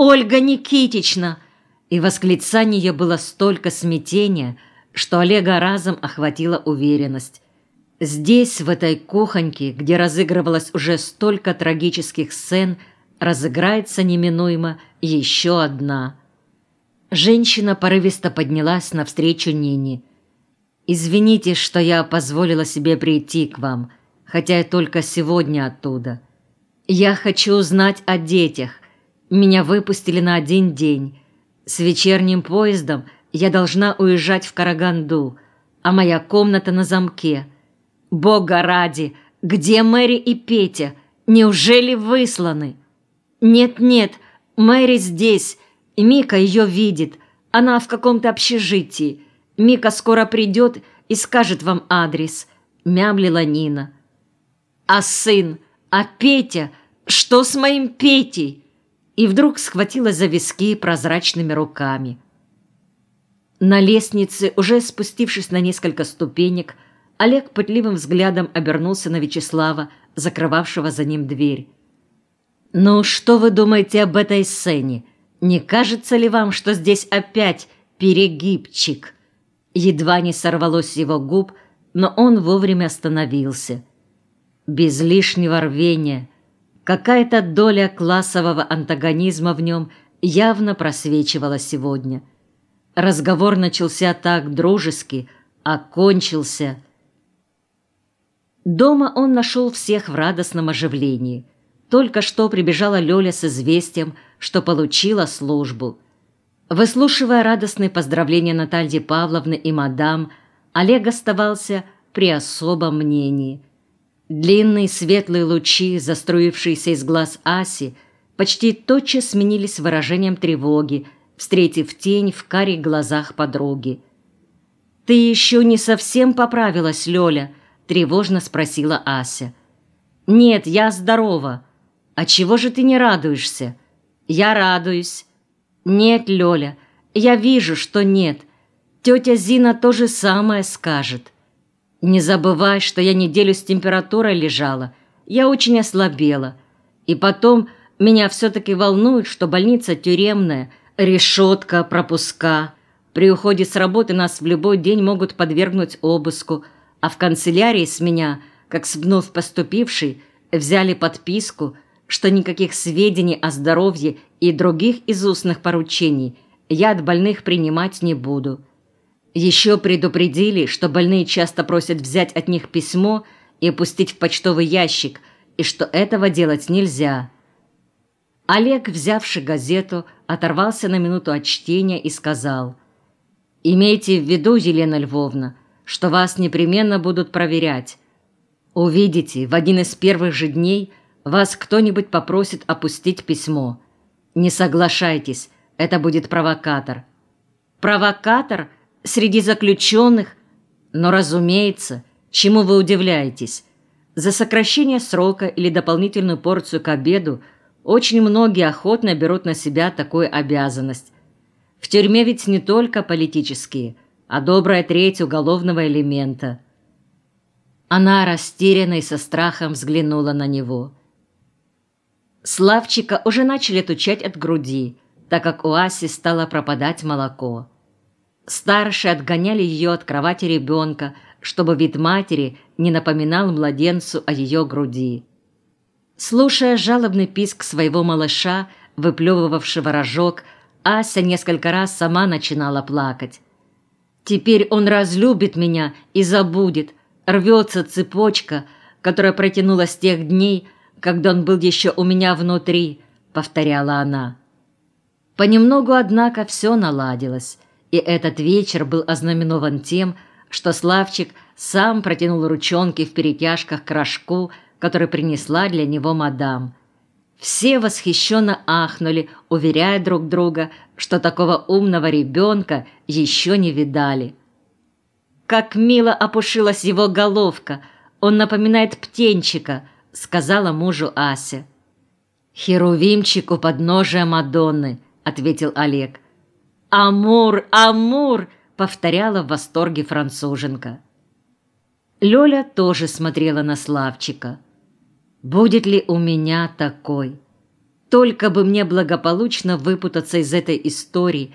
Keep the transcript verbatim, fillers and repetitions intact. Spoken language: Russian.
Ольга Никитична!» И восклицание было столько смятения, что Олега разом охватила уверенность. Здесь, в этой кухоньке, где разыгрывалось уже столько трагических сцен, разыграется неминуемо еще одна. Женщина порывисто поднялась навстречу Нине. «Извините, что я позволила себе прийти к вам, хотя я только сегодня оттуда. Я хочу узнать о детях. Меня выпустили на один день. С вечерним поездом я должна уезжать в Караганду, а моя комната на замке. Бога ради, где Мэри и Петя? Неужели высланы?» «Нет-нет, Мэри здесь. Мика ее видит. Она в каком-то общежитии. Мика скоро придет и скажет вам адрес», — мямлила Нина. «А сын? А Петя? Что с моим Петей?» И вдруг схватилась за виски прозрачными руками. На лестнице, уже спустившись на несколько ступенек, Олег пытливым взглядом обернулся на Вячеслава, закрывавшего за ним дверь. «Ну, что вы думаете об этой сцене? Не кажется ли вам, что здесь опять перегибчик?» Едва не сорвалось с его губ, но он вовремя остановился. Без лишнего рвения, какая-то доля классового антагонизма в нем явно просвечивала сегодня. Разговор начался так дружески, а кончился. Дома он нашел всех в радостном оживлении. Только что прибежала Лёля с известием, что получила службу. Выслушивая радостные поздравления Натальи Павловны и мадам, Олег оставался при особом мнении. Длинные светлые лучи, заструившиеся из глаз Аси, почти тотчас сменились выражением тревоги, встретив тень в карих глазах подруги. «Ты еще не совсем поправилась, Лёля?» – тревожно спросила Ася. «Нет, я здорова. А чего же ты не радуешься?» «Я радуюсь». «Нет, Лёля, я вижу, что нет. Тетя Зина то же самое скажет. Не забывай, что я неделю с температурой лежала. Я очень ослабела. И потом меня все-таки волнует, что больница тюремная, решетка, пропуска. При уходе с работы нас в любой день могут подвергнуть обыску, а в канцелярии с меня, как с вновь поступившей, взяли подписку, что никаких сведений о здоровье и других из устных поручений я от больных принимать не буду. Еще предупредили, что больные часто просят взять от них письмо и опустить в почтовый ящик, и что этого делать нельзя». Олег, взявший газету, оторвался на минуту от чтения и сказал: «Имейте в виду, Елена Львовна, что вас непременно будут проверять. Увидите, в один из первых же дней вас кто-нибудь попросит опустить письмо. Не соглашайтесь, это будет провокатор». «Провокатор? Среди заключенных? Но, разумеется, чему вы удивляетесь? За сокращение срока или дополнительную порцию к обеду очень многие охотно берут на себя такую обязанность. В тюрьме ведь не только политические, а добрая треть уголовного элемента». Она растерянно и со страхом взглянула на него. Славчика уже начали отучать от груди, так как у Аси стало пропадать молоко. Старшие отгоняли ее от кровати ребенка, чтобы вид матери не напоминал младенцу о ее груди. Слушая жалобный писк своего малыша, выплевывавшего рожок, Ася несколько раз сама начинала плакать. «Теперь он разлюбит меня и забудет. Рвется цепочка, которая протянулась с тех дней, когда он был еще у меня внутри», — повторяла она. Понемногу, однако, все наладилось, и этот вечер был ознаменован тем, что Славчик сам протянул ручонки в перетяжках к рожку, который принесла для него мадам. Все восхищенно ахнули, уверяя друг друга, что такого умного ребенка еще не видали. «Как мило опушилась его головка! Он напоминает птенчика», — сказала мужу Ася. «Херувимчик у подножия Мадонны», — ответил Олег. «Амур, Амур!» — повторяла в восторге француженка. Лёля тоже смотрела на Славчика. «Будет ли у меня такой? Только бы мне благополучно выпутаться из этой истории,